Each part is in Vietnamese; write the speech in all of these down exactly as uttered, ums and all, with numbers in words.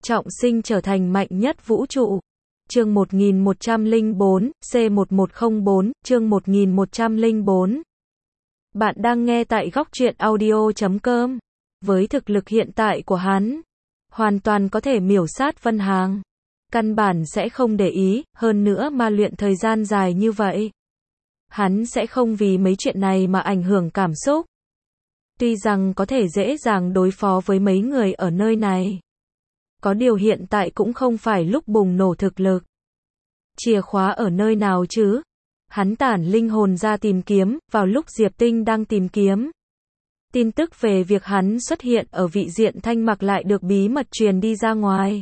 trọng sinh trở thành mạnh nhất vũ trụ. Chương một nghìn một trăm lẻ bốn, C một một không bốn, chương một nghìn một trăm lẻ bốn. Bạn đang nghe tại góc truyện audio chấm com. Với thực lực hiện tại của hắn, hoàn toàn có thể miểu sát Vân Hằng. Căn bản sẽ không để ý, hơn nữa mà luyện thời gian dài như vậy. Hắn sẽ không vì mấy chuyện này mà ảnh hưởng cảm xúc. Tuy rằng có thể dễ dàng đối phó với mấy người ở nơi này. Có điều hiện tại cũng không phải lúc bùng nổ thực lực. Chìa khóa ở nơi nào chứ? Hắn tản linh hồn ra tìm kiếm, vào lúc Diệp Tinh đang tìm kiếm. Tin tức về việc hắn xuất hiện ở vị diện Thanh Mặc lại được bí mật truyền đi ra ngoài.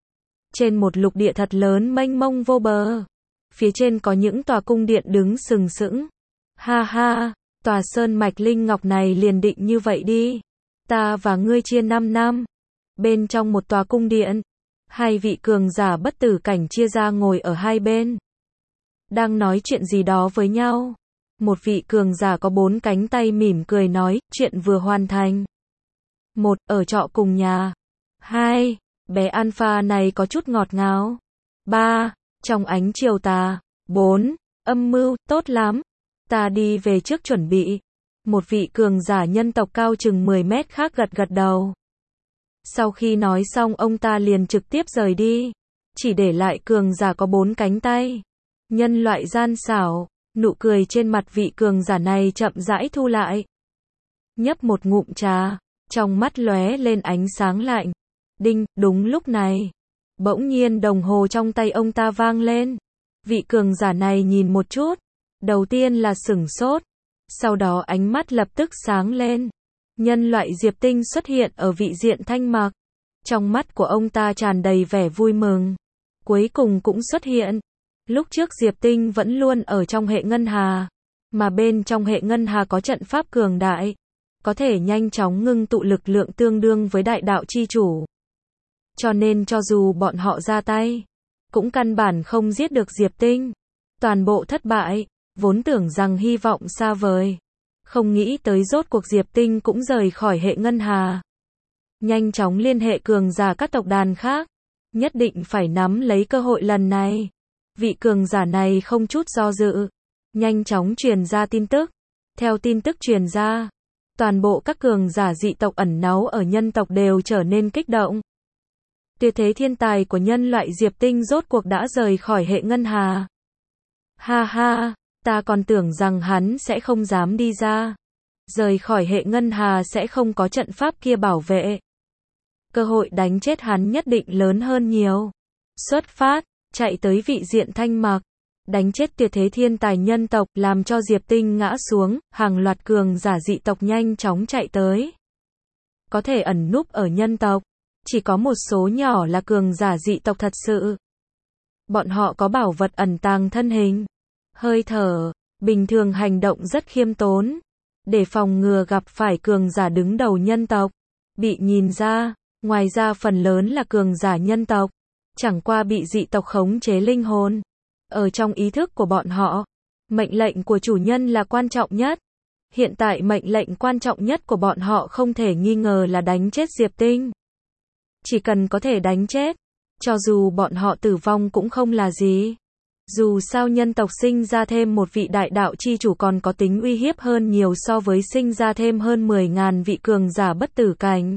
Trên một lục địa thật lớn mênh mông vô bờ. Phía trên có những tòa cung điện đứng sừng sững. Ha ha, tòa sơn mạch linh ngọc này liền định như vậy đi. Ta và ngươi chia năm năm. Bên trong một tòa cung điện, hai vị cường giả bất tử cảnh chia ra ngồi ở hai bên. Đang nói chuyện gì đó với nhau. Một vị cường giả có bốn cánh tay mỉm cười nói, chuyện vừa hoàn thành. Một, ở trọ cùng nhà. Hai, bé Alpha này có chút ngọt ngào. Ba, trong ánh chiều tà. Bốn, âm mưu, tốt lắm. Ta đi về trước chuẩn bị. Một vị cường giả nhân tộc cao chừng mười mét khác gật gật đầu. Sau khi nói xong ông ta liền trực tiếp rời đi. Chỉ để lại cường giả có bốn cánh tay. Nhân loại gian xảo, nụ cười trên mặt vị cường giả này chậm rãi thu lại. Nhấp một ngụm trà, trong mắt lóe lên ánh sáng lạnh. Đinh, đúng lúc này. Bỗng nhiên đồng hồ trong tay ông ta vang lên. Vị cường giả này nhìn một chút. Đầu tiên là sửng sốt. Sau đó ánh mắt lập tức sáng lên. Nhân loại Diệp Tinh xuất hiện ở vị diện Thanh Mặc. Trong mắt của ông ta tràn đầy vẻ vui mừng. Cuối cùng cũng xuất hiện. Lúc trước Diệp Tinh vẫn luôn ở trong hệ ngân hà. Mà bên trong hệ ngân hà có trận pháp cường đại. Có thể nhanh chóng ngưng tụ lực lượng tương đương với đại đạo chi chủ. Cho nên cho dù bọn họ ra tay, cũng căn bản không giết được Diệp Tinh. Toàn bộ thất bại, vốn tưởng rằng hy vọng xa vời. Không nghĩ tới rốt cuộc Diệp Tinh cũng rời khỏi hệ ngân hà. Nhanh chóng liên hệ cường giả các tộc đàn khác. Nhất định phải nắm lấy cơ hội lần này. Vị cường giả này không chút do dự. Nhanh chóng truyền ra tin tức. Theo tin tức truyền ra, toàn bộ các cường giả dị tộc ẩn náu ở nhân tộc đều trở nên kích động. Tuyệt thế thiên tài của nhân loại Diệp Tinh rốt cuộc đã rời khỏi hệ ngân hà. Ha ha, ta còn tưởng rằng hắn sẽ không dám đi ra. Rời khỏi hệ ngân hà sẽ không có trận pháp kia bảo vệ. Cơ hội đánh chết hắn nhất định lớn hơn nhiều. Xuất phát, chạy tới vị diện Thanh Mặc. Đánh chết tuyệt thế thiên tài nhân tộc, làm cho Diệp Tinh ngã xuống, hàng loạt cường giả dị tộc nhanh chóng chạy tới. Có thể ẩn núp ở nhân tộc. Chỉ có một số nhỏ là cường giả dị tộc thật sự. Bọn họ có bảo vật ẩn tàng thân hình, hơi thở, bình thường hành động rất khiêm tốn. Để phòng ngừa gặp phải cường giả đứng đầu nhân tộc. Bị nhìn ra, ngoài ra phần lớn là cường giả nhân tộc. Chẳng qua bị dị tộc khống chế linh hồn. Ở trong ý thức của bọn họ, mệnh lệnh của chủ nhân là quan trọng nhất. Hiện tại mệnh lệnh quan trọng nhất của bọn họ không thể nghi ngờ là đánh chết Diệp Tinh. Chỉ cần có thể đánh chết, cho dù bọn họ tử vong cũng không là gì. Dù sao nhân tộc sinh ra thêm một vị đại đạo chi chủ còn có tính uy hiếp hơn nhiều so với sinh ra thêm hơn mười nghìn vị cường giả bất tử cảnh.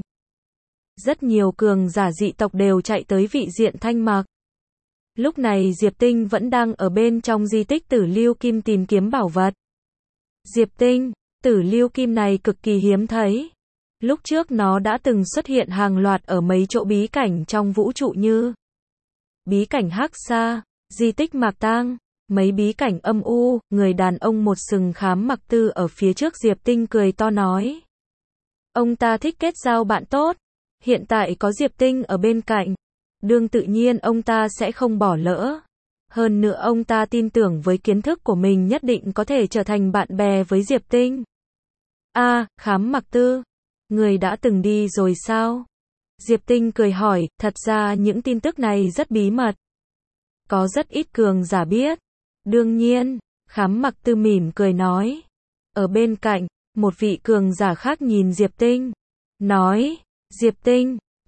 Rất nhiều cường giả dị tộc đều chạy tới vị diện Thanh Mặc. Lúc này Diệp Tinh vẫn đang ở bên trong di tích Tử Lưu Kim tìm kiếm bảo vật. Diệp Tinh, Tử Lưu Kim này cực kỳ hiếm thấy. Lúc trước nó đã từng xuất hiện hàng loạt ở mấy chỗ bí cảnh trong vũ trụ như bí cảnh Hắc Sa, di tích Mạc Tang, mấy bí cảnh âm u. Người đàn ông một sừng khám mặc tư ở phía trước Diệp Tinh cười to nói. Ông ta thích kết giao bạn tốt. Hiện tại có Diệp Tinh ở bên cạnh. Đương tự nhiên ông ta sẽ không bỏ lỡ. Hơn nữa ông ta tin tưởng với kiến thức của mình nhất định có thể trở thành bạn bè với Diệp Tinh. A, à, khám mặc tư. Người đã từng đi rồi sao? Diệp Tinh cười hỏi, thật ra những tin tức này rất bí mật. Có rất ít cường giả biết. Đương nhiên, khám mặc tư mỉm cười nói. Ở bên cạnh, một vị cường giả khác nhìn Diệp Tinh. Nói, Diệp Tinh,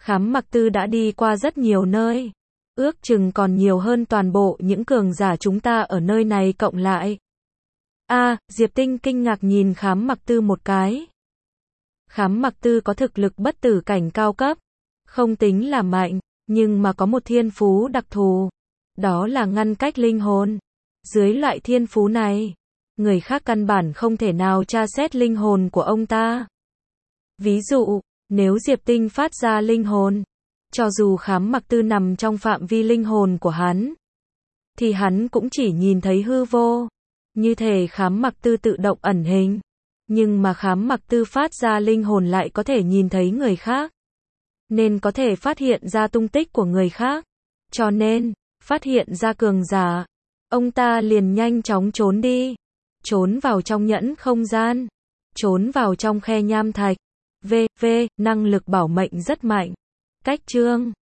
Khám Mặc Tư đã đi qua rất nhiều nơi. Ước chừng còn nhiều hơn toàn bộ những cường giả chúng ta ở nơi này cộng lại. A, à, Diệp Tinh kinh ngạc nhìn Khám Mặc Tư một cái. Khám Mặc Tư có thực lực bất tử cảnh cao cấp. Không tính là mạnh, nhưng mà có một thiên phú đặc thù. Đó là ngăn cách linh hồn. Dưới loại thiên phú này, người khác căn bản không thể nào tra xét linh hồn của ông ta. Ví dụ, nếu Diệp Tinh phát ra linh hồn, cho dù Khám Mặc Tư nằm trong phạm vi linh hồn của hắn, thì hắn cũng chỉ nhìn thấy hư vô. Như thể Khám Mặc Tư tự động ẩn hình. Nhưng mà Khám Mặc Tư phát ra linh hồn lại có thể nhìn thấy người khác. Nên có thể phát hiện ra tung tích của người khác. Cho nên, phát hiện ra cường giả, ông ta liền nhanh chóng trốn đi. Trốn vào trong nhẫn không gian. Trốn vào trong khe nham thạch. V, V, năng lực bảo mệnh rất mạnh. Cách chương